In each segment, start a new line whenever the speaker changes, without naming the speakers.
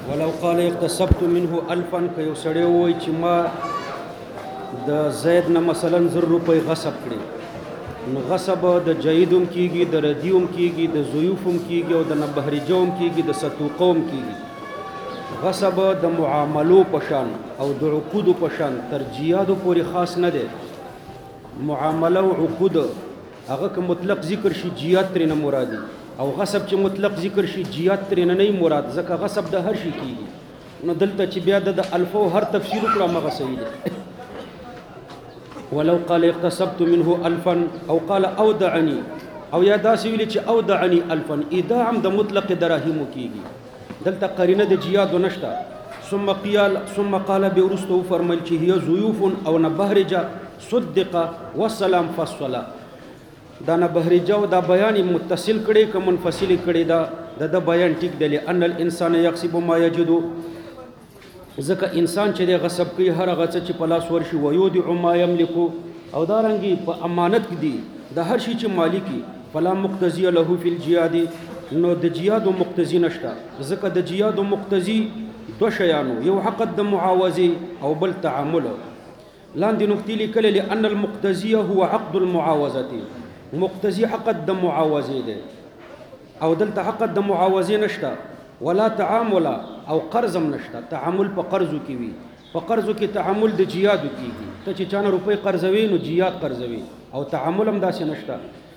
ولو قال اقتصبت منه الفا که یو سړی ووایي چې ما د زید نه مثلا 1000 روپۍ غصب کړي، نو غصب د جیدوم کیږي، د ردیوم کیږي، د ضیوفم کیږي او د نبهرجوم کیږي، د ستوقوم کیږي. غصب د معاملو پشان او د عقودو پشان تر جیادو پورې خاص نه دی. معامله او عقود هغه که مطلق ذکر شي جیاد ترې نه مرادي، او غصب چې مطلق ذکر شي جیاد ترې نه مراد، ځکه غصب د هر شي کیږي. نو دلته چې بیا د الفو هر تفسیر وکړه مغه صحیح دی. ولو قال اقتصبت منه الفا او قال اودعني، او یا داسې ویلي چې اودعني الفا، ايداع هم د مطلق دراهمو کیږي. دلته قرینه د جیاد نشته. ثم قال بورستو فرمایل چې هي ضيوف او نبهرجه صدق والسلام فصلا. دا نبهرجه او دا بیان متصل کړي که منفصل کړي، دا د بیان ټیک دی. ان الانسان يغصب ما يجد، ځکه انسان چې د غصب کوي هر هغه څه چې په لاس ورشي، ويودع ما يملك، او دارنګي په امانت کې دي د هر شي چې مالکی. فلا مقتضي له في الجهاد، نو د جهاد مقتضي نشته، ځکه د جهاد مقتضي دو شیانو، یو عقد د معاوضه او بل تعامل. لاندې نقطې لیکلې لأن المقتضي هو عقد المعاوضه، مقتضي عقد د معاوضه دی، او دلته عقد د معاوضه نشته. ولا تعامل او قرض هم نشته. تعامل په قرضو کې وي، په قرضو کې تعامل د جیادو کېږي. ته چې چانه روپۍ قرضوي نو جیاد قرضوي، او تعامل هم داسې نشته.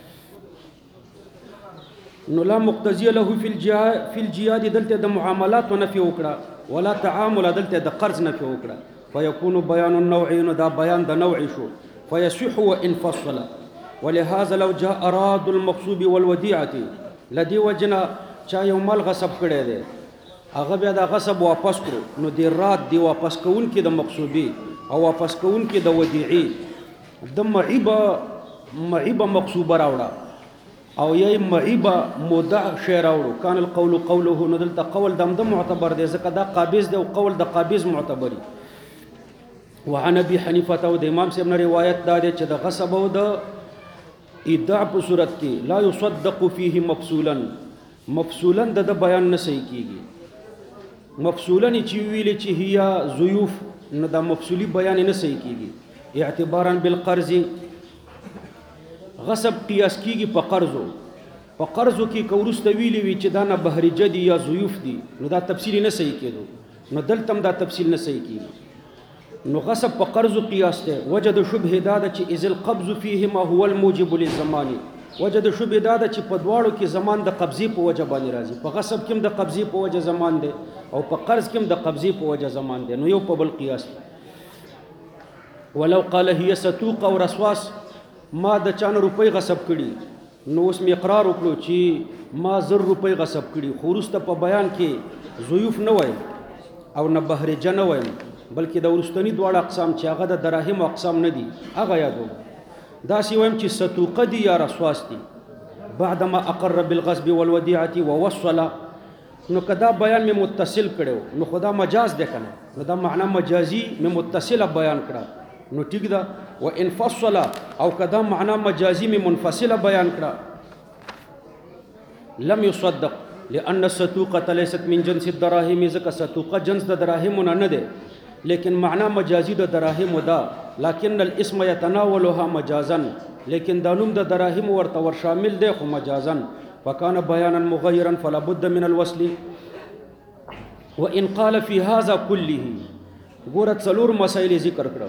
نو لا مقتضي له في الجهاد دلته د معاملات نفي وکړه، ولا تعامل دلته د قرض نفي وکړه. فيكون بيان النوع، نو دا بیان د نوع شو. فيصح وان فصل. ولهذا لو جاء اراد المقصوب والوديعه، لدي وجنا چا یو مال غصب کړی دی، هغه بیا دا غصب واپس کړو، نو دی رات دی واپس کون کې د مقصوبي او واپس کون کې د ودیعي د معیبه مقصوبه راوړه، او یې معیبه مودع شی راوړو. کان القول قوله، نو دلته قول د معتبر دی، ځکه دا قابض دی او قول د قابض معتبري. وعن ابي حنیفه، او د امام صاحب نه روایت دا دی چې د غصب او د ایداع په صورت کې لا يصدق فيه مفصولا د بیان نه صحیح کیږي. مفصولا چې ویلې چې هي ضیوف، نو دا مفصولی بیان نه صحیح کیږي. اعتبارا بالقرض، غصب قیاس کیږي په قرضو. په قرضو کې کورسته ویلې وی چې دا نه بهرجه دي یا ضیوف دي، نو دا تفصیل نه صحیح کېدو. نو دلته دا تفصیل نه صحیح کیږي. نو غصب په قرضو قیاس ته. وجد شبهه دا چې اذ القبض فيهما هو الموجب للزمان، وجد شبهه دا چې په دواړو کې زمان د قبضې په وجه باندې راځي. په غصب کې هم د قبضې په وجه زمان دی، او په قرض کې هم د قبضې په وجه زمان دی، نو یو په بل قیاس. ولو قال هي ستوق او رسواس، ما د چانه روپۍ غصب کړي، نو اوس می اقرار وکړو چې ما 1000 روپۍ غصب کړي، خو وروسته په بیان کې ضیوف نه وایم او نه بهرجه نه وایم، بلکې د ورستنی دواړه اقسام چې هغه د دراهم اقسام نه دي هغه یادو. داسې وایم چې ستوقه دي یا رسواس دي. بعدما اقر بالغصب والوديعه ووصل، نو کدا بیان می متصل کړو، نو خدا مجاز ده کنه، نو دا معنا مجازي می متصله بیان کړه، نو ټیک ده. وان فصل، او کدا معنا مجازي می منفصله بیان کړه، لم يصدق لان الستوقه ليست من جنس الدراهم، ځکه ستوقه جنس د دراهم نه ده، لیکن معنا مجازي د دراهم ده. لكن الاسم يتناولها مجازا، لیکن دا نوم د دراهم ورته ور شامل دی خو مجازا. فكان بيانا مغيرا فلا بد من الوصل. وان قال في هذا كله، ګوره څلور مسائل ذکر کړو،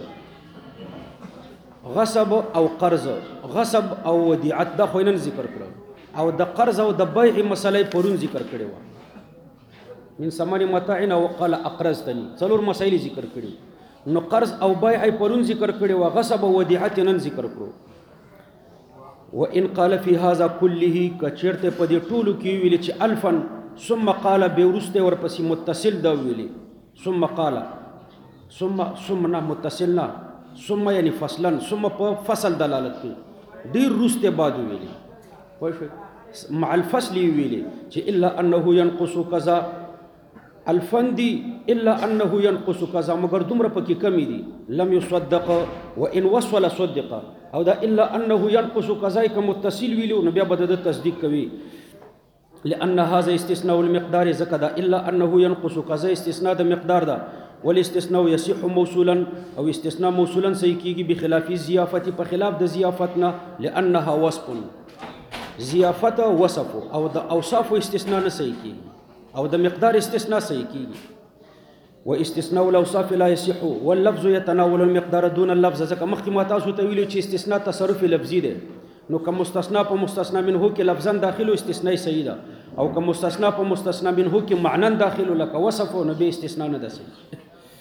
غصب او قرض، غصب او ودیعت دا خو نن ذکر کړو، او د قرض او د بیع مسلې پرون ذکر کړو. من ثمن متاعنا وقال اقرضتني، څلور مسائل ذکر کړو. نو قرض او بیع پرون ذکر کړو، غصب او ودیعت نن ذکر کړو. وان قال في هذا كله، کچرته په دې ټولو کې ویل چې الفن، ثم قال بیورسته ورپسې متصل دا ویلي، ثم قال ثم نه متصلنا، ثم یعنی فصلا، ثم په فصل دلالت کوي، ډیر روسته بعد ویلي، پښه مع الفصل ویلي چې الا انه ينقص كذا الفندي، الا انه ينقص كذا، مگر دومره پکې کمی دي. لم يصدق وان وصل صدق، او دا الا انه ينقص كذا که متصل ویلو، نو بیا به د تصدیق کوي. لأن هذا استثناء المقدار زكدا إلا أنه ينقص كذا استثناء ده مقدار ده والاستثناء يصح موصولا أو استثناء موصولا سيكيجي بخلاف الزيافة بخلاف ده زيافتنا لأنها وصف زيافة وصف أو ده أوصاف استثناء سيكيجي أو ده مقدار استثناء سيكيجي واستثناء الأوصاف لا يصح واللفظ يتناول المقدار دون اللفظ زكا مخکې ما تاسو ته ویلي چې استثناء تصرف لفظي دی نو که مستثنا په مستثنا منه کې لفظا داخلو استثناء صحیح ده او که مستثنا په مستثنا منه کې معنا داخلو لکه وصف نو به استثناء نه ده صحیح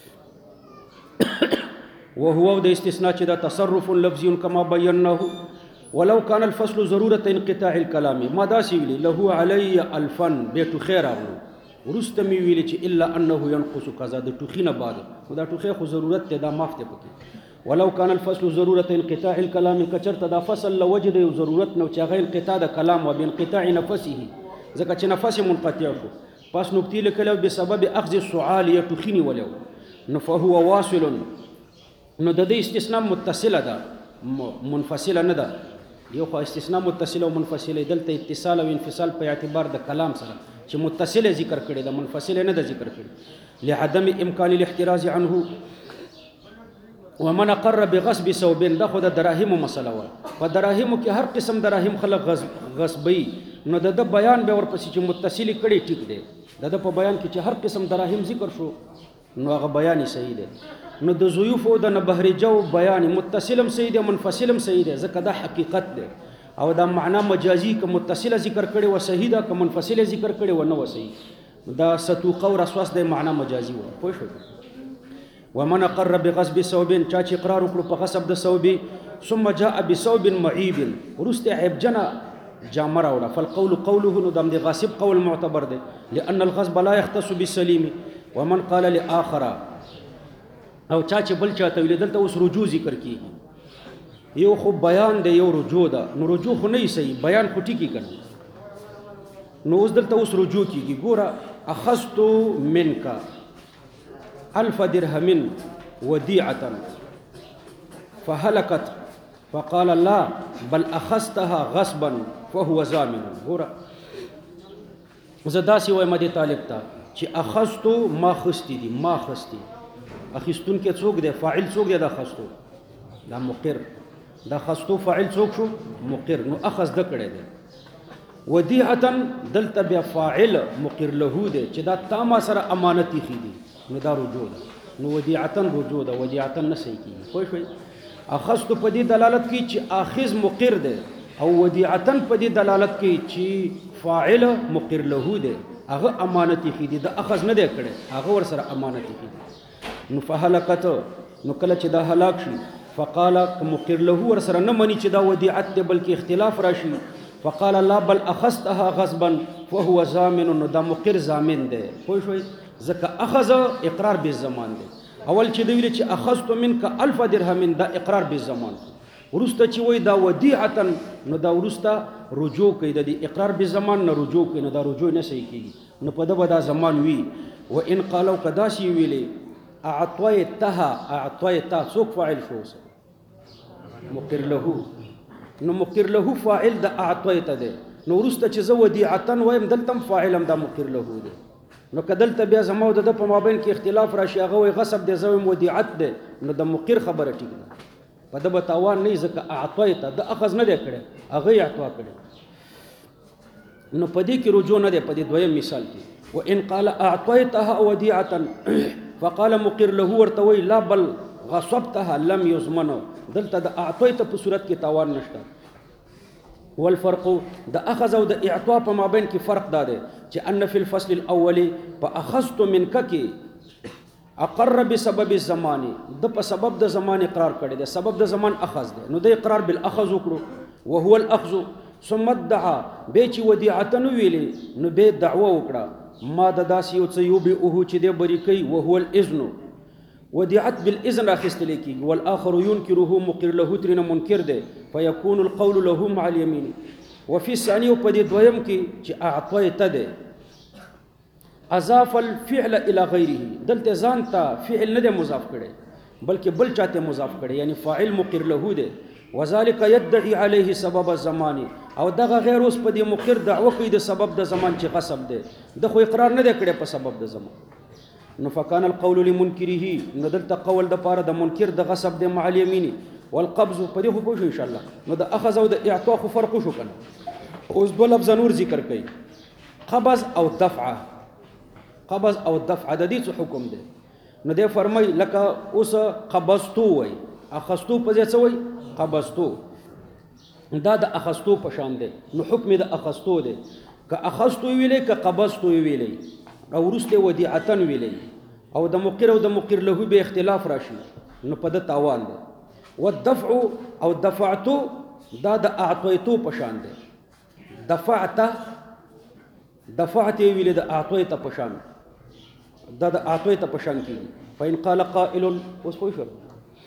وهو د استثناء چې دا تصرف لفظي كما بيناه ولو كان الفصل ضرورة انقطاع الكلام ما دا سی ویلي له علي الفن بیتو خیر اغلو ورستمی ویلی چې الا انه ينقص كذا د ټوخینه بعد دا ټوخه خو ضرورت ته دا معاف ته پکې ولو كان الفصل ضرورة انقطاع الكلام كچرت دا فصل لوجد ضرورت نو چې هغه انقطاع د کلام او بانقطاع نفسه ځکه چې نفس منقطع شو پس نقطې لیکلو بسبب اخذ السعال يټوخینی ولو نو فهو واصل نو د دې استثناء متصله ده منفصله نه ده یو خو استثناء متصله او منفصله دلته اتصال او انفصال په اعتبار د کلام سره چې متصله ذکر کړي د منفصله نه د ذکر کړي لعدم امکان الاحتراز عنه ومن قر بغصب ثوب دا خو د دراهم مسله و په دراهم کې هر قسم دراهم خلق غصبي نو د بیان به ورپسې چې متصل کړي ټیک دی د په بیان کې چې هر قسم دراهم ذکر شو نو هغه بیان صحیح دی نو د ضیوف او د بهرجو بیان متصلم صحیح دی منفصلم صحیح دی ځکه دا حقیقت دی او دا معنا مجازي که متصله ذکر کړي و صحیح ده که منفصله ذکر کړي و نه و صحیح دا ستوقه او رسواس د معنا مجازي و پوه شو ومن قر بغصب ثوب چا چې اقرار وکړو په غصب د ثوب ثم جاء بثوب معيب ورسته عيب جنا جامه راوړه فالقول قوله نو د غاصب قول معتبر دی لان الغصب لا يختص بالسليم ومن قال لاخر او چا چې بل چاته ویل دلته اوس رجوع ذکر کیږي یو خو بیان دی یو رجوع ده نو رجوع خو نه صحیح بیان خو ټیکی کړي نو اوس دلته اوس رجوع کیږي ګوره اخذت منك 1000 درهم وديعة فهلكت فقال لا بل أخذتها غصبا فهو زامن ګوره زه داسې وایم دې طالب ته چې اخذتو ما خستی دي ما خستی اخیستون کې څوک دی فاعل څوک دی دا خستو دا مقر دا خستو فاعل څوک شو مقر نو اخذ د کړه دی ودیعه دلته بیا فاعل مقر له دی چې دا تا ما سره امانت خې دي نو دا رجوع ده نو ودیعه رجوع ده ودیعه نه صحیح کیږي خو شوي اخذت په دې دلالت کوي چې اخذ مقر دی او ودیعه په دې دلالت کوي چې فاعل مقر له دی هغه امانت خې دي دا اخذ نه دی کړي هغه ور سره امانت خې دي نو فهلكت نو کله چې دا هلاک شي فقال مقر له ور سره نه مني چې دا ودیعت دی بلکې اختلاف راشي فقال لا بل اخذتها غصبا فهو زامن نو دا مقر زامن دی خو شوي ځکه اخذ اقرار بالزمان دی اول چې دی ویل چې اخذت منك 1000 درهم دا اقرار بالزمان ورسته چې وای دا ودیعه نو دا ورسته رجوع کوي د اقرار بالزمان نه رجوع کوي نو دا رجوع نه صحیح کیږي نو په دغه دا زمان وی و ان قالوا قداشي ویلي اعطيتها سوق فاعل شو مقر له نو مقر له فاعل د اعطيت ده نو ورسته چې زو ودیعه وایم دلتم فاعلم دا مقر له ده نو کدلته بیا زمو د په مابین کې اختلاف راشي هغه وي غصب د زویم ودیعت ده نو د مقر خبره ټیک ده په دغه تاوان نه ځکه اعطيت د اخذ نه دی کړي هغه اعطا کړي نو په دې کې رجوع نه دی په دې دویم مثال کې وان قال اعطيتها وديعه فقال مقر له ورتوي لا بل غصبتها لم يضمن دلته د اعطيت په صورت کې تاوان نشته والفرق د اخذ او د اعطاء په مابین کې فرق ده چې ان في الفصل الاول فاخذت منك کې اقر بسبب الزمان د په سبب د زمان اقرار کړي د سبب د زمان اخذ ده نو د اقرار بالاخذ وکړو وهو الاخذ ثم ادعى به چې ودیعه نو ویلي نو به دعوه وکړه ما د داسې یو څه یو به او چې د بری کوي وهو الاذن ودیعت بالاذن اخستل کیږي والاخر ينكره مقر له ترنه منکر ده فيكون القول له مع اليمين وفي الثاني په دې دویم کې چې اعطيت ده اضاف الفعل الى غيره دلته ځان ته فعل نه ده مضاف کړي بلکې بل چاته مضاف کړي یعنی فاعل مقر له ده وذلك يدعي عليه سبب الزمان او دغه غیر اوس په دې مقر دعوه کوي د سبب د زمان چې غصب دی د خو اقرار نه دی کړی په سبب د زمان نو فکان القول لمنکره نو دلته قول د پاره د منکر د غصب د مع الیمین والقبض په دې خو پوه شو ان شاء الله نو د اخذ او د اعطاء خو فرق شو کنه اوس بل لفظ نور ذکر کوي قبض او دفع قبض او دفع د دې څه حکم دی نو دی فرمای لکه اوس قبضتو وای اخذتو په ځای څه وای قبضتو دا د اخذتو په شان دی نو حکم د اخذتو دی که اخذتو ویلې که قبضتو ویلې او ورسته ودیعتن ویلې او د مقر او د مقر له به اختلاف راشي نو په د تاوان دی والدفع او دفعتو دا د اعطیتو په شان دی دفعت ویلې د اعطیت په شان دا د اعطیت په شان کیږي فإن قال قائل اوس خو شو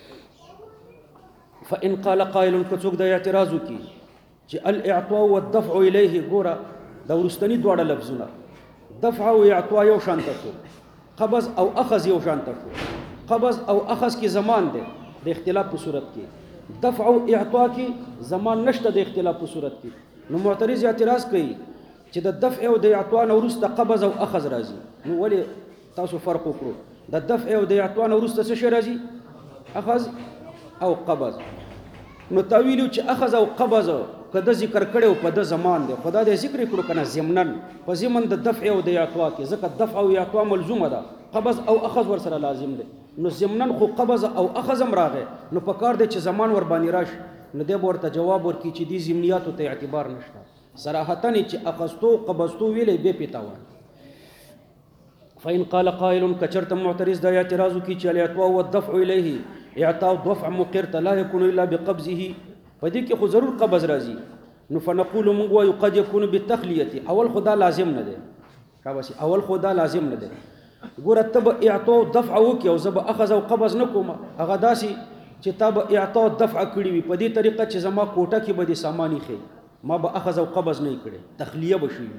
فإن قال قائل کڅوک د اعتراض کی چې الاعطاء والدفع الیه ګوره دا ورستنی دواړه لفظونه دفع او اعطاء یو شان شو قبض او اخذ یو شان شو قبض او اخذ کی زمان دی د اختلاف په صورت کې دفع او اعطاء کی زمان نشته د اختلاف په صورت کې نو معترض اعتراض کوي چې د دفع او د اعطاء نه ورسته قبض او اخذ راځي نو ولې تاسو فرق وکړو د دفع او د اعطاء نه ورسته څه شي راځي اخذ او قبض نو تعویل چې اخذ او قبض کده ذکر کړو په د زمان دی خدا دې ذکر کړو کنه ضمنن په ضمن د دفع او د اعطاء کې ځکه دفع او اعطاء ملزومه ده قبض او اخذ ور سره لازم دی نو ضمنن خو قبض او اخذ هم راغی نو په کار دی چې زمان ور باندې راشي نو دې ورته جواب ورکړي چې دې ضمنیاتو ته اعتبار نشته صراحتا چې اخذتو قبضتو ویلې به پیتاوان فإن قال قائل كچرت معترض دا اعتراض کی چې الاعطاء والدفع الیه اعطاء دفع مقر لا يكون الا بقبضه پدې کې خو ضرور قبض راځي نو فنقول موږ وایو قد يكون بالتخلیه اول خدا لازم نه دی کاباسي اول خدا لازم نه دی ګوره تب اعطاء دفع وکي او زب اخذ او قبض نکوم هغه داسي چې تب اعطاء دفع کړی وي په دې طریقه چې زما کوټه کې به دي سامانی خي ما به اخذ او قبض نه کړي تخلیه بشوي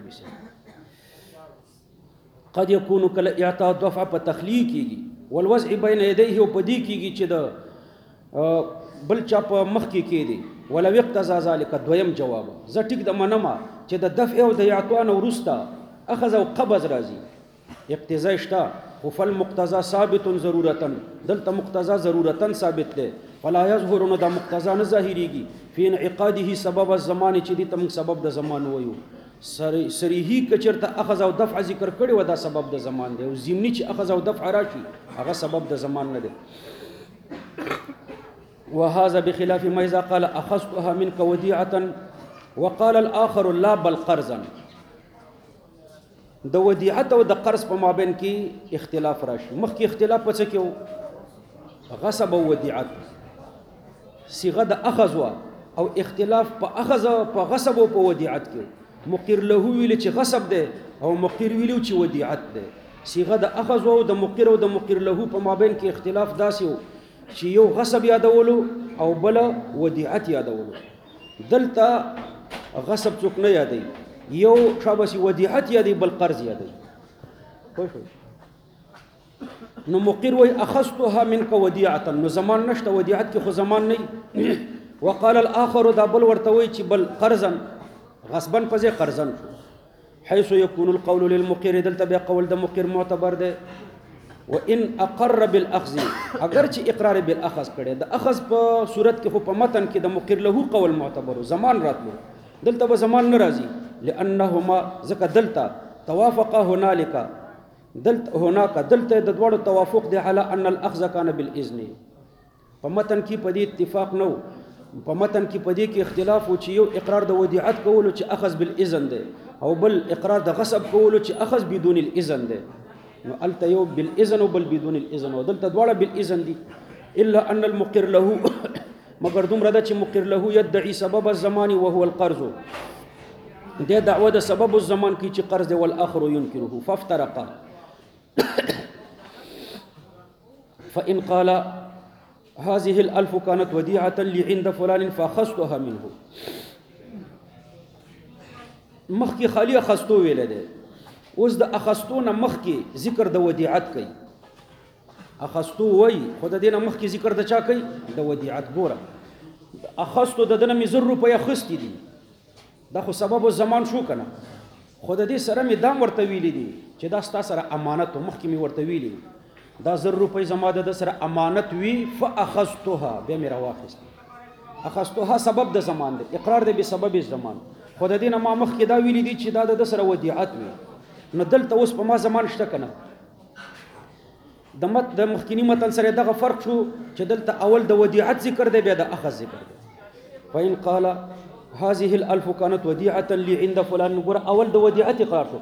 قد يكون كلا اعطاء دفع په تخلیه کیږي والوضع بين يديه او په دې کیږي چې د بل چا په مخ کې کېدی ولو اقتضى ذلك دویم جواب زه ټیک د منما چې د دفع او د اعطاء نه ورسته اخذ او قبض راځي اقتضاء شته خو فالمقتضى ثابت ضرورتا دلته مقتضى ضرورتا ثابت ده فلا يظهر نو د مقتضى نه ظاهريږي في انعقاده سبب الزمان چې دې تم سبب د زمان وایو صریحي کچرته اخذ او دفع ذکر کړي و دا سبب د زمان دی او ضمنی چې اخذ او دفع راشي هغه سبب د زمان نه دی وهذا بخلاف ما اذا قال اخذتها منك وديعه وقال الاخر لا بل قرضا د ودیعت او د قرض په مابین کې اختلاف راشي مخکې اختلاف پڅ کې غصب او ودیعت صيغه د اخذ او اختلاف په اخذ په غصب او په ودیعت کې مقر له ویل چې غصب ده او مقر ویل چې ودیعت ده صيغه د اخذ او د مقر او د مقر له په مابین کې اختلاف داسې چې یو غصب یادولو او بل ودیعت یادولو دلته غصب څوک نه یادي یو شابسي ودیعت یادي بل قرض یادي نو مقر وي اخذتها منك وديعه نو زمان نشته ودیعت کې خو زمان نه وقال الاخر دا بل ورته وي چې بل قرضا غصبا پځه قرضن حيث يكون القول للمقر دلته به قول د مقر معتبر ده وان اقر بالاخذ اگر چې اقرار بالاخذ کړي د اخذ په صورت کې خو په متن کې د مقر له قول معتبر زمان راتلو دلته به زمان ناراضي لانهما ذکر دلته توافقا هنالك هناك دلته د دوړو توافق دی على ان الاخذ كان بالاذن په متن کې په دې اتفاق نو په متن کې په دې کې اختلاف او چې یو اقرار د ودیعت کولو چې اخذ بالاذن دی او بل اقرار د غصب کولو چې اخذ بدون الاذن دی نو الته یو بالاذن او بل بدون الاذن او دلته دواړه بالاذن دي الا ان المقر له مگر دومره ده چې مقر له يدعي سبب الزمان وهو القرض دې دعوه د سبب الزمان کې چې قرض دی والاخر ينكره فافترقا فان قال هذه الالف كانت وديعه لي عند فلان فاخذتها منه مخکې خالی اخذتو ویل ده اوس د اخذتونه مخکې ذکر د ودیعت کوي اخذتو وای خود دینه مخکې ذکر د چا کوي د ودیعت ګوره اخذتو د دنه 100 روپیا خستی دي دا خو سبب الزمان شو کنه. خو د دې سره مې دام ورته ویلي دي چې دا ستا سره امانت و. مخکې مې ورته ویلي دا 1000 روپۍ زما د سره امانت وي. فاخذتها بیا مې راواخیست. اخذتها سبب د زمان دی، اقرار دی بسبب الزمان. خو د دې نه ما مخکې دا ویلي دي چې دا د سره ودیعت وي. نو دلته اوس په ما زمان شته کنه. د مخکینی متن سره دغه فرق شو چې دلته اول د ودیعت ذکر دی بیا د اخذ ذکر دی. فإن قال هذه الألف كانت وديعة لي عند فلان، نقول أول دو وديعتي قارتك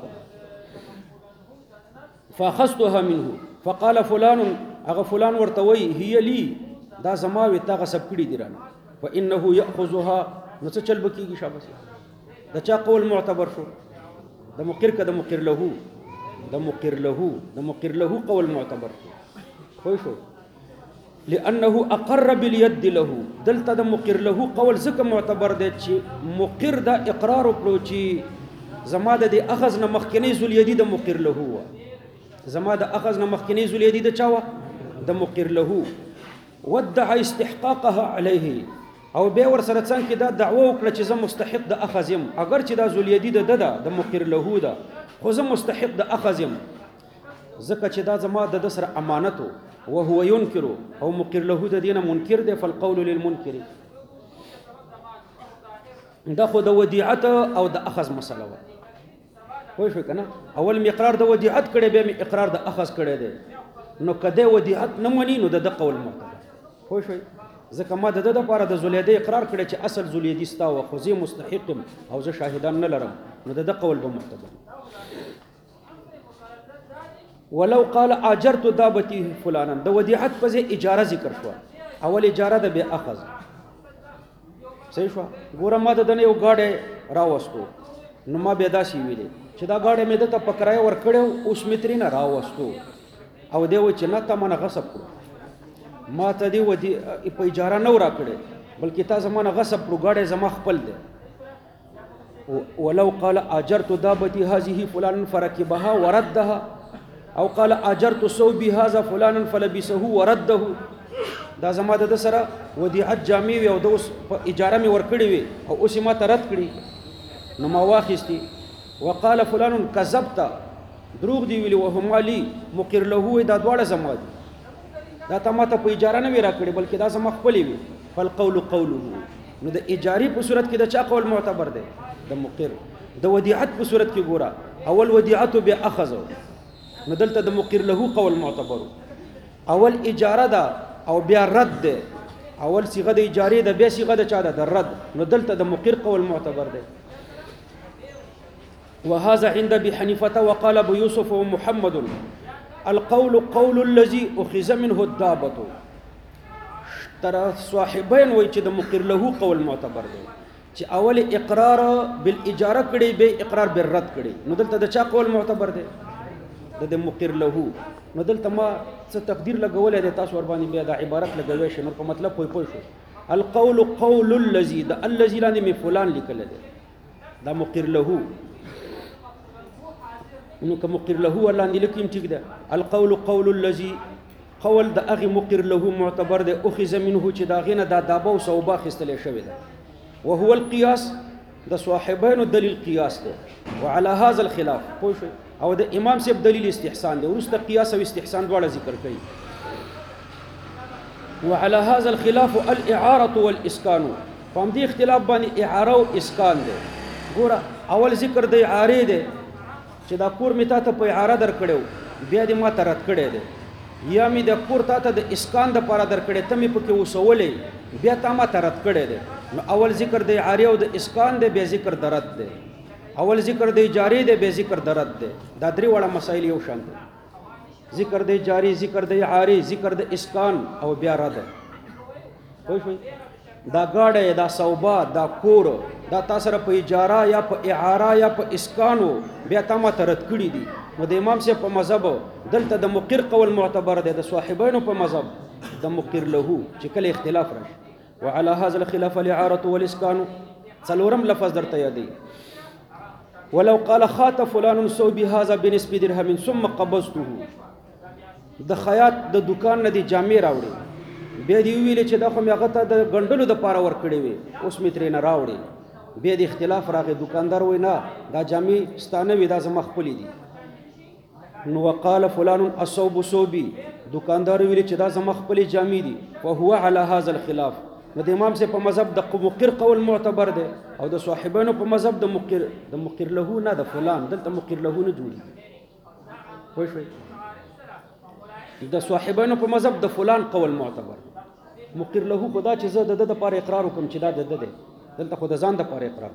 فأخذتها منه فقال فلان أغا فلان ورتوي هي لي دا زماوي تا غصب كري ديران فإنه يأخذها نسچل بكيگي شابسي. دا چا قول معتبر شو؟ دا مقر کا دا مقر له، دا مقر له، دا مقر له قول معتبر شو. خوي شو لأنه أقر باليد له. دلته د مقر له قول ځکه معتبر دی چې مقر دا اقرار وکړو چې زما د اخذ نه مخکنی ذل یدی د مقر له و. زما د اخذ نه مخکنی ذل یدی د چا و؟ د مقر له. ودعا استحقاقها عليه، او بیا ور سره څنګه دا دعوه وکړه چې زه مستحق د اخذ یم، اگر چې دا ذل یدی د مقر له ده خو زه مستحق د اخذ یم ځکه چې دا زما د سره امانت وهو ينكر او مقر له د دینه منکر دی. فالقول للمنکر. دا خو د ودیعت او د اخذ مسله و. خو شو کنه اول می اقرار د ودیعت کړي به می اقرار د اخذ کړي دی. نو کده ودیعت نه مني نو د قول معتبر. خو شو ځکه ما د لپاره د زلیده اقرار کړي چې اصل زلیدی ستا و خو زه مستحق او زه شاهدان نه لرم نو د قول به معتبر. ولو قال اجرت دابتي فلانا د ودیعت په ځای اجاره ذکر شو. اول اجاره د به اخذ صحیح شو. ګوره ما د دنه یو گاډه راوستو نو ما به داسي ویلې چې دا گاډه مې د ته پکړای ور کړو اوس متري نه راوستو او دی و چې نه ته من غصب کړو ما ته دی ودی په اجاره نه ورا کړې بلکې تا زمانه غصب کړو گاډه زما خپل دی. ولو قال اجرت دابتي هذه فلانا فركبها وردها او قال اجرت صوبي هذا فلانا فلبسه ورده دا زما د سره ودیعت جامع وي او د اوس اجاره می ورکړی وي او اوس ما ترت کړی نو ما واخیستی. وقال فلان كذبت دروغ دی ویلی وهم لي مقر له دا دواړه زما دي دا ته ما ته په اجاره نه وی راکړي بلکې دا زما خپل وي. فالقول قوله نو د اجاری په صورت کې د چا قول معتبر دی؟ د مقر. د ودیعت په صورت کې ګوره اول ودیعت به اخذ نو دلته د مقر له قول معتبر. اول اجاره ده او بیا رد ده. اول صيغه د اجاره ده بیا صيغه د چا ده؟ د رد. نو دلته د مقر قول معتبر ده. وهذا عند ابي حنيفه وقال ابو يوسف ومحمد القول قول الذي اخذ منه الدابه. ترى صاحبين وای چې د مقر له قول معتبر ده چې اول اقرار بالاجاره کړي به اقرار بالرد کړي نو دلته د چا قول معتبر ده؟ د مقر له. نو دلته ما څه تقدیر لګولې ده تاسو ور باندې بیا د عبارت لګوي شي نو په مطلب پوي شو. القول قول الذي د الذي لاندې می فلان لیکل ده دا مقر له. نو که مقر له ولاندې لیکم ټیک ده. القول قول الذي قول د اغه مقر له معتبر ده اخذ منه چې دا غینه دا دابه او صوبه خستلې شوی ده. وهو القياس د صاحبین دلیل قیاس ده. وعلى هذا الخلاف پوه شو او د امام صاحب دلیل استحسان دی ورسته قیاس او استحسان دواړه ذکر کړي. وعلى هذا الخلاف الاعاره والاسكان فهم دي اختلاف باندې اعاره او اسکان دی. ګوره اول ذکر د اعاره دی چې دا کور می ته په اعاره در کړو بیا دې ما ترت کړي دی یا می د کور ته د اسکان د پاره در کړي ته می پکې وسولې بیا ته ما ترت کړي دی. نو اول ذکر د اعاره او د اسکان دی بیا ذکر درت دی. اول ذکر د جاری دی به ذکر درد دی. دا درې وړه مسائل یو شان دي. ذکر د جاری ذکر د عاری ذکر د اسکان او بیا رد. خو شوي دا گاډه دا صوبه دا کور دا تاسو سره په اجاره یا په اعاره یا په اسکانو بیا تاسو ترد کړی دي. نو د امام صاحب په مذهب دلته د مقر قول معتبر دی. د صاحبینو په مذهب د مقر له چې کله اختلاف راشي. وعلى هذا الخلاف الاعاره والاسكان څلورم لفظ درته یادی. ولو قال خات فلان صوبي هذا بنسب درهم ثم قبضته د خیاط د دکان نه دی جامې راوړي بیا دی ویل چې دا خو مې هغه ته د ګندلو د پاره ور کړی وي اوس مې ترې نه راوړي بیا د اختلاف راغی دکاندار وای نه دا جامې ستانه وي دا زما خپلې دي نو وقال فلان الصوب صوبي دکاندار ویل چې دا زما خپلې جامې دي فهو على هذا الخلاف نو د امام سے په مذهب د مقر قول معتبر دی او د صاحبانو په مذهب د مقر له نه د فلان دلته مقر له نه جوړي پوه شئ د صاحبانو په مذهب د فلان قول معتبر مقر له خدا چې زه د لپاره اقرار وکم چې دا د ده دلته خو د ځان د لپاره اقرار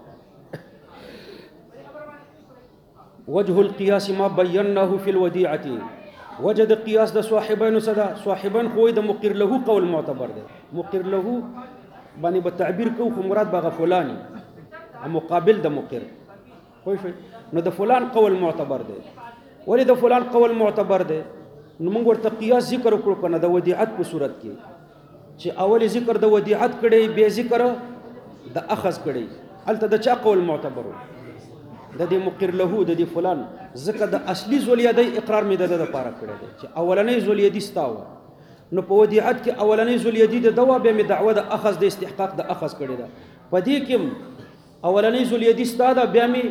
وجه القياس ما بيناه في الوديعه وجد قياس د صاحبانو صدا صاحبان خو د مقر له قول معتبر دی مقر له باندې به تعبیر کو خو مراد به فلانی مقابل د مقر خو نو د فلان قول معتبر دی ولی د فلان قول معتبر دی نو موږ ورته قیاس ذکر وکړو کنه د ودیعت په صورت کې چې اول ذکر د ودیعت کړي به ذکر د اخذ کړي الته د چا قول معتبر د دې مقر له د دې فلان ذکر د اصلي ذولیدی اقرار مې د لپاره کړی دی چې اولنۍ ذولیدی ستاو نو په ودیعت کې اولنۍ ذولیدی د دوا به مې دعوه د اخذ د استحقاق د اخذ کړی ده په دې کې اولنۍ ذولیدی ستاده بیا مې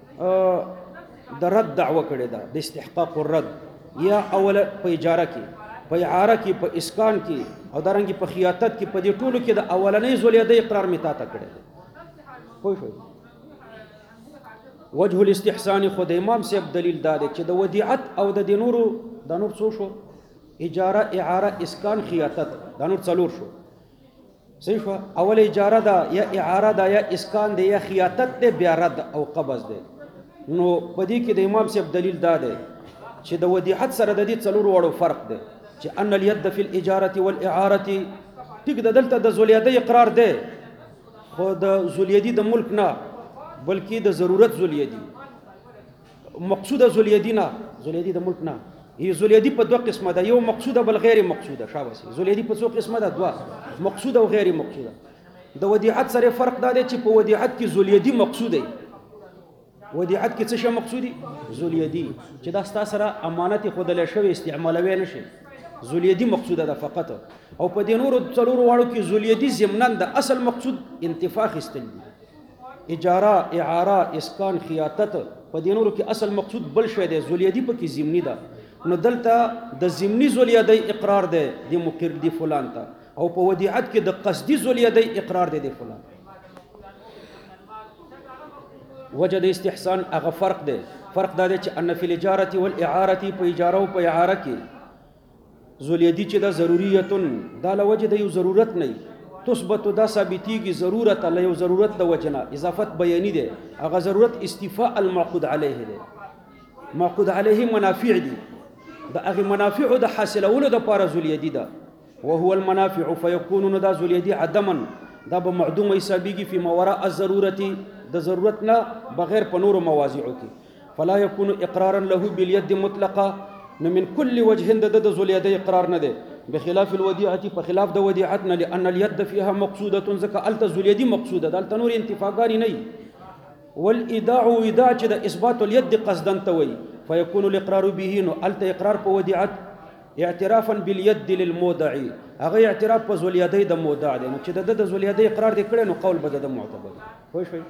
د رد دعوه کړی ده د استحقاق الرد یا اول په اجاره کې په اعاره کې په اسکان کې او دارنګ په خیاطت کې په دې ټولو کې د اولنۍ ذولیدی اقرار مې تا ته کړی دی خو شو وجه الاستحسان خود امام صاحب دلیل دا دی چې د ودیعت او د نورو د نور څو شو اجاره اعاره اسکان خیاطت د نور څلور شو صحیح شو اول اجاره دا یا اعاره دا یا اسکان دی یا خیاطت دی بیا رد او قبض دی نو په دې کې د امام صاحب دلیل دا دی چې د ودیعت سره د دې څلور وړو فرق دی چې ان اليد فی الاجاره والاعاره ټیک د دلته د ذولیدی اقرار دی خو د ذولیدی د ملک نه بلکې د ضرورت ذولیدی مقصوده ذولیدی نه ذولیدی د ملک نه هي ذولیدی په دوه قسمه ده یو مقصوده بل غیر مقصوده شابه ذولیدی په څو قسمه ده دوه مقصوده او غیر مقصوده د ودیعت سره فرق دا دی چې په ودیعت کې ذولیدی مقصوده ودیعت کې څه شی مقصودی ذولیدی چې دا ستاسو سره امانت خودل شوی استعمالوي نشي ذولیدی مقصوده ده فقط او په دې نورو څلورو واړو کې ذولیدی ضمناً د اصل مقصود انتفاع استل اجاره اعاره اسکان خیاطت په دې نورو کې اصل مقصود بل شی دی ذولیدی په کې ضمنی ده نو دلته د ضمنی ذولیدی اقرار دی د مقر دی فلان ته او په ودیعت کې د قصدی ذولیدی اقرار دی د فلان وجد استحسان هغه فرق دی فرق دا دی چې ان فی الاجاره والاعاره په اجاره او په اعاره کې ذولیدی چې دا ضروریت دا له وجه د یو ضرورت نه تثبت دا ثابتیږي ضرورت له یو ضرورت د وجنه اضافت بیانی دی هغه ضرورت استیفاء المعقود علیه دی معقود علیه منافع دي دا هغه منافع د حاصلولو د پاره ذولیدی ده وهو المنافع فيكون دا ذولیدی عدما دا به معدوم حسابيږي فی ما وراء الضرورت د ضرورت نه بغیر په نور مواضعو کې فلا يكون اقرارا له باليد مطلقه من كل وجه د ذولیدی اقرار نه ده بخلاف الوديعه فخلاف د وديعتنا لان اليد فيها مقصوده زكا الت ذولیدی مقصوده دلته نور انتفاقان نه والإيداع وداع د اثبات اليد قصدا توي فيكون الاقرار به نو الت اقرار په وديعت اعترافا باليد للمودع هغه اعتراف په ذولیدی د مودع دی نو چې د ذولیدی اقرار دی کړي نو قول به د معتبر خو شوي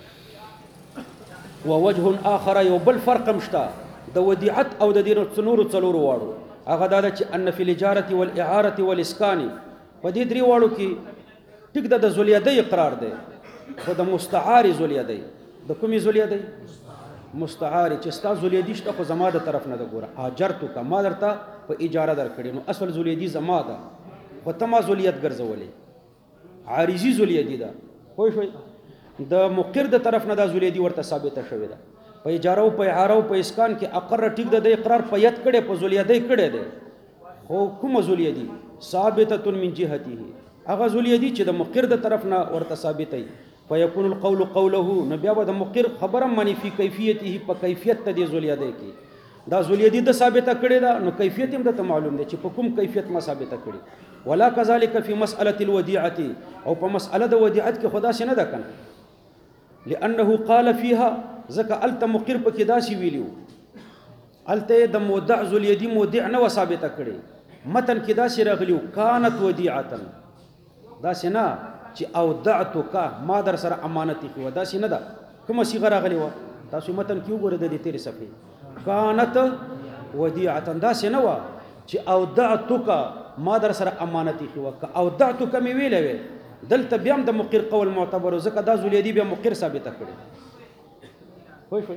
ووجه اخر یو بل فرق مشتا د ودیعت او د دین نور څلور واړو هغه دا چې ان فی الاجاره والاعاره والاسکان په دې درې واړو کې ټیک د ذولیدی اقرار دی خو د مستعار ذولیدی د کومې ذولیدی مستعار چې ستا ذولیدی شته خو زما د طرف نه د ګوره اجرتو کا ما درته په اجاره درکړې نو اصل ذولیدی زما ده خو ته ما ذولیت ګرځولې عارضی ذولیدی ده خو شوي د مقر د طرف نه د ذولیدی ورته ثابته شوې ده په اجاره او په اعاره او په اسکان کې اقر ټیک د اقرار په ید کړي په ذولیدی کړي ده خو کوم ذولیدی ثابته من جهته هغه ذولیدی چې د مقر د طرف نه ورته ثابته فيكون القول قوله نبي ابد مقر خبر منی فی کیفیته په کیفیت د ذولیدی کې دا ذولیدی د ثابته کړي دا نو کیفیت هم د معلوم دی چې په کوم کیفیت ما ثابته کړي ولا كذلك في مساله الوديعه او په مساله د ودیعت کې خدا سي نه ده کنه لانه قال فيها زکه الت مقر په کې داسي ویلو الته د مودع ذولیدی مودع نه ثابته کړي متن کې داسي راغلیو كانت وديعه داسي نه چې اودعتک ما در سره امانت ایښې وه داسې نه ده کومه صیغه راغلې وه تاسو متن کې وګورئ د دې تېرې صفحې کانت ودیعة داسې نه وه چې اودعتک ما در سره امانت ایښې وه که اودعتک مې ویلې وې دلته بیا هم د مقر قول معتبر ځکه دا ذولیدي بیا مقر ثابته کړې پوه شوئ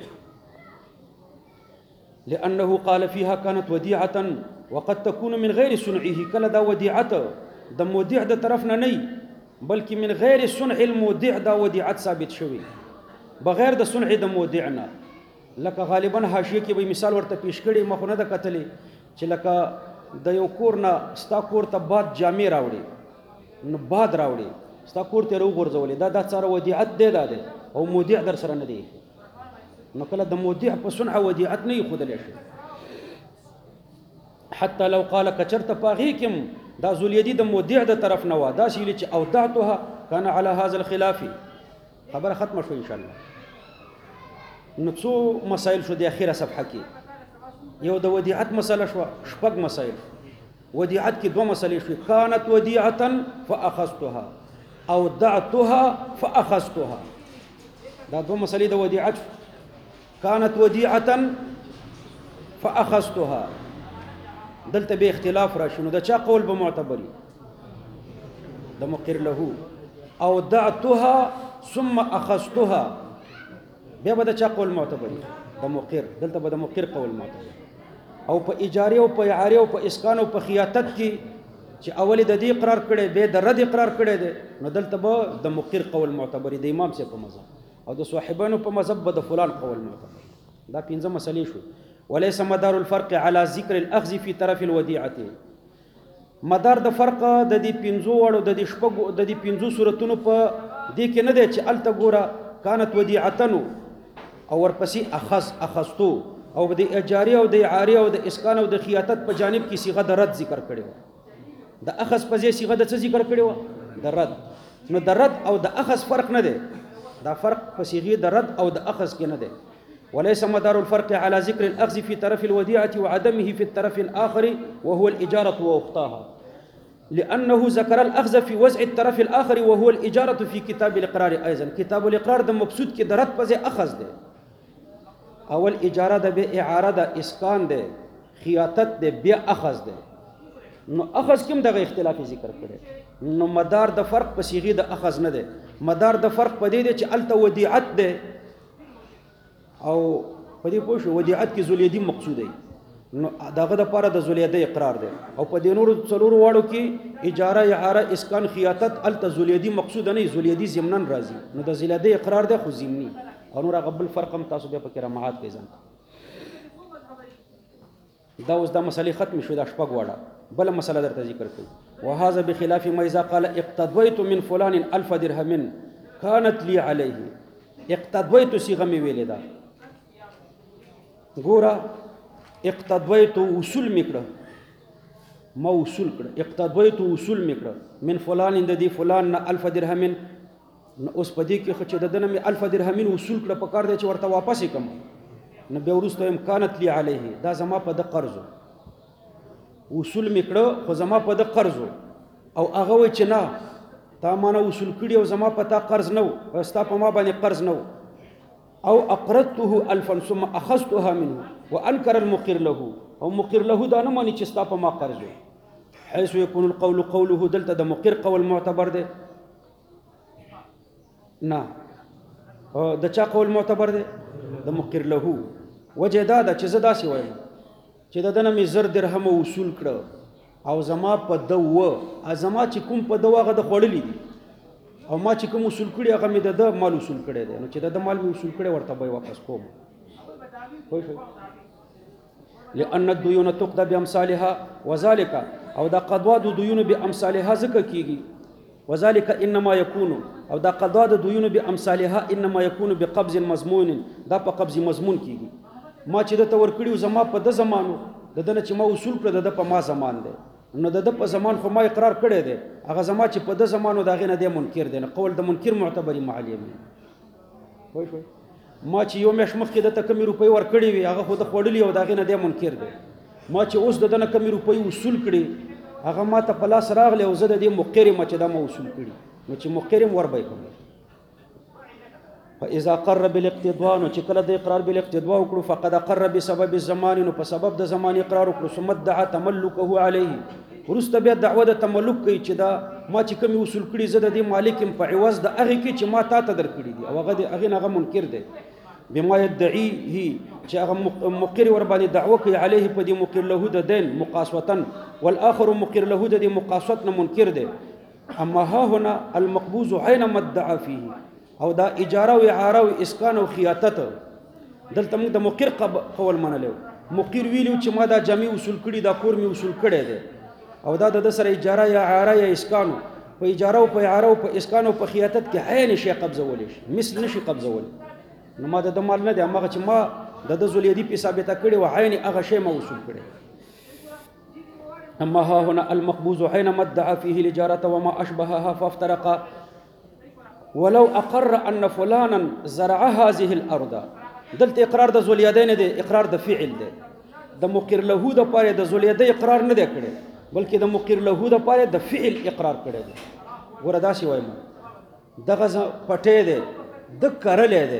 لأنه قال فيها كانت وديعة وقد تكون من غير صنعه کله دا ودیعت د مودع د طرف نه نه بلکې من غیر صنع المودع دا ودیعت ثابت شوی بغیر د صنع د مودع نه لکه غالبا حاشیه کې به مثال ورته پیش کړي مخونه د کتلې چې لکه د یو کور نه ستا کور ته باد جامې راوړي نو باد راوړي ستا کور ته راوغورځولې دا څاره ودیعت دی دا دی او مودع در سره نه دی نو کله د مودع په صنع ودیعت نه یښودلی شي حتی لو قال کچرته پاغې کې دا ذولیدي د مودع د طرف نه وه داسې ویلي چې اودعتها کان علی هذا الخلاف خبره ختمه شو انشاءالله نو څو مسایل شو د اخیره صفحه کې یو د ودیعت مسله شوه شپږ مسایل ودیعت کې دوه مسلې شوې کانت ودیعة فاخذتها اودعتها فاخذتها دا دوه مسلې د ودیعت كانت وديعة فأخذتها دلته به اختلاف راشي نو د چا قول به معتبري د مقر له اودعتها ثم اخذتها بیا به د چا قول معتبري د مقر دلته به د مقر قول معتبر او په اجاره او په اعاره او په اسکان او په خیاطت کې چې اول د دې اقرار کړي به د رد اقرار کړي دي نو دلته به د مقر قول معتبري د امام سي په مذهب او د صاحبانو په مذهب به د فلان قول معتبر دا پنځه مسلې شو وليس مدار الفرق على ذكر الاخذ في طرف الوديعه مدار د فرق د دې پنځو وړو د دې شپږو د دې پنځو صورتونو په دې کې نه دی چې الته ګوره كانت وديعه او ورپسې اخذتو او د اجاره او د اعاره او د اسکان او د خیاطت په جانب کې صيغه د رد ذکر کړي د اخذ په ځای صيغه د څه ذکر کړي و د رد نو د رد او د اخذ فرق نه دی دا فرق په صيغه د رد او د اخذ کې نه دی وليس مدار الفرق على ذكر الأخذ في طرف الوديعة وعدمه في الطرف الآخر وهو الإجارة وأختاها لأنه ذكر الأخذ في وضع الطرف الآخر وهو الإجارة في كتاب الإقرار أيضا كتاب الإقرار ده مقصود كي درد بزي أخذ ده أول إجارة ده بإعارة ده إسكان ده خياطت ده بيا أخذ ده نو أخذ كم ده اختلاف ذكر كده نو مدار ده فرق بسيغي ده أخذ نه ده مدار ده فرق بدي ده چه ألتا وديعت ده او په دې پوه شو ودیعت کې ذولیدي مقصود دی نو داغه د پاره د ذولیدي اقرار دی او په دې نورو څلورو واړو کې اجاره اعاره اسکان خیاطت الته ذولیدي مقصود نه ذولیدي ضمنن راځي نو د ذولیدي اقرار دی خو ضمني او نور غبل فرق هم تاسو به پکې رمعات کې ځان دا اوس د مسلې ختم شو د شپږ واړه بل مسله درته ذکر کړي وهذا بخلاف ما اذا قال اقتضيت من فلان 1000 درهم كانت لي عليه اقتضيت صيغه می ویلې ده ګوره اقتضيت وصول میکړه ما وصول کړه اقتضيت وصول میکړه من فلان د دې فلان نه 1000 درهم اوس په دې کې خو چې دنه می 1000 درهم وصول کړه په کار دی چې ورته واپس کړم نو به ورسته امکانات لی علیه دا زما په د قرض وصول میکړه خو زما په د قرض او هغه و چې نه تا مانه وصول کړي او زما په تا قرض نو ستا په ما باندې قرض نو او اقرضته 1000 ثم اخذتها منه وانكر المقر له او مقر له دا نه مانی چې ستا په ما قرض حيث يكون القول قوله دلته د مقر قول معتبر ده نه د چا قول معتبر ده د مقر له وجه دا چې زدا سی وایم چې دنه می زر درهم وصول کړه او زما په دوه ازما چې کوم په دوه غد خړلې دي او ما چې کوم وصول کړی هغه مې د مال وصول کړی دی نو چې د مال مې وصول کړی ورته به واپس کوم خو لأن الديون تقضى بأمثالها وذلك او دا قضاء الديون بأمثالها ذکر کیږي وذلك انما يكون او دا قضاء الديون بأمثالها انما يكون بقبض مضمون دا په قبض مضمون کیږي ما چې د تور کړیو زما په د زمانو د دنه چې ما وصول کړ د په ما زمان دی نو د په زمان خو ما اقرار کړی دی هغه زما چې په د زمانو دا غینه دی منکر دی نه قول د منکر معتبري معلم وای شو ما چې یو مېش مخکې د تکمی روپۍ ور کړی وي هغه خو د خړلې او دا غینه دی منکر دی ما چې اوس د دنه کمی روپۍ وصول کړي هغه ما ته په لاس راغلی او زه د دې مقر ما چې دا ما وصول کړي نو چې مقر هم ور به کوي. فاذا قر بالاقتضاء نو چې کله د اقرار بالاقتضاء وکړو فقد اقر بسبب الزمان نو په سبب د زمان اقرار وکړو ثم ادعى تملكه عليه ورسته بیا دعوه د تملک کوي چې دا ما چې کوم وصول کړي زه د دې مالک په عوض د هغه کې چې ما تا ته درکړي دي او هغه د هغه نه منکر دی بما يدعيه چې هغه مقر ور باندې دعوه کوي عليه په دې مقر له د دین مقاسوه والاخر مقر له د دې مقاسوه نه منکر دی. اما ها هنا المقبوض حينما ادعى فيه او دا اجاره او اعاره او اسکان او خیاطت دلته موږ د مقر قول منلو مقر ویلو چې ما دا جامع وصول کړي دا کور می وصول کړي دی او دا د سره اجاره یا اعاره یا اسکان په اجاره او په اعاره او په اسکان او په خیاطت کې عین شي قبضول شي مثل نشي قبضول نو ما د مال نه دی هغه چې ما د ذولیدی په ثابته کړي و عین هغه شی ما وصول کړي. اما ها هنا المقبوض حينما ادعى فيه الاجاره وما اشبهها فافترق ولو اقر ان فلانا زرع هذه الارض دلته اقرار د ذولیدین دی اقرار د فعل دی د مقر له د پاره د ذولیدی اقرار نه دی کړي بلکې د مقر له د پاره د فعل اقرار کړي دی. ګوره داسې وایم دغه پټې دی د کرلې دی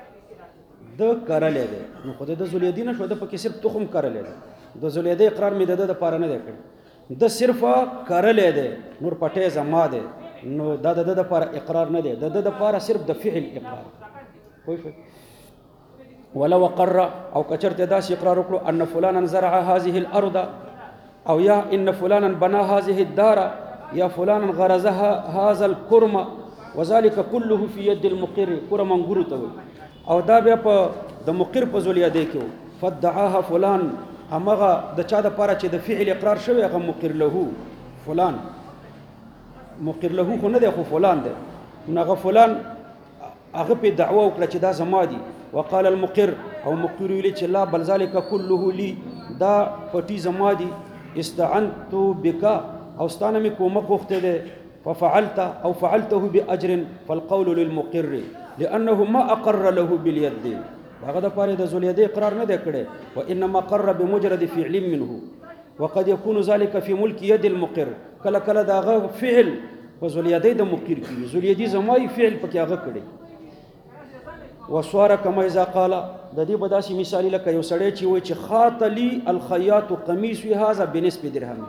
نو خو د ذولیدی نه شو د پکې صرف تخم کرلې دی د ذولیدی اقرار مې د پاره نه دی کړي د صرف کرلې دی نور پټې زما دی نو دا د لپاره اقرار نه دی د لپاره صرف د فعل اقرار. ولو قر او کچرته داس اقرار وکړو ان فلانا زرع هذه الارض او یا ان فلانا بنى هذه الدار یا فلانا غرزها هذا الكرم وذلك كله في يد المقر كرم غرته او دا بیا په د مقر په ذولیدی کې فدعاها فلان همغه د چا د لپاره چې د فعل اقرار شوی هغه مقر له فلان مقر له خو نه دی خو فلان دی نو فلان هغه په دعوه وکړه چې دا زما دي وقال المقر او مقر ویل چې لا بل ذلك كله لي دا پټي زما دي استعنت بك او ستانه می کومه غوښته ده ففعلت او فعلته باجر فالقول للمقر لانه ما اقر له باليد هغه د پاره د ذولیدی اقرار نه دی کړي وانما قر بمجرد فعل منه وقد يكون ذلك في ملك يد المقر کله کله دا فعل په ذولیدی د مقر کې ذولیدی زمای فعل پکې هغه کړي. وسواره کما اذا قال د دې بداسي مثال لکه یو سړی چې وای چې خاطلی الخياط قميص هذا بنسب درهم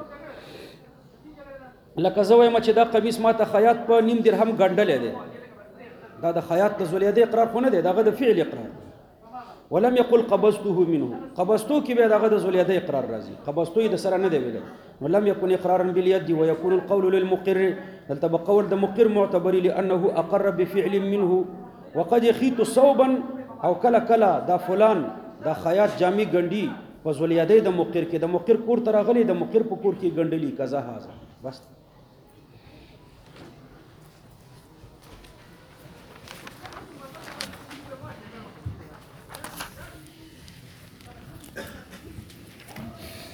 لکه زوی ما چې دا قمیص ما ته خیاط په نیم درهم ګڼډلې دی دا د خیاط د ذولیدی اقرار خو نه دی دغه د فعل اقرار. ولم يقل قبضته منه قبضته کې به دغه د ذولیدی اقرار راځي قبضته د سره نه دی ویل ولم يكن اقرارا باليد ويكون القول للمقر دلته بقول د مقر معتبر لانه اقر بفعل منه وقد يخيط صوبا او کلا کلا دا فلان دا خیاط جامع ګنډي په ذولیدی د مقر کې د مقر کور تر غلي د مقر په کور کې ګنډلی کذا هاذا بس.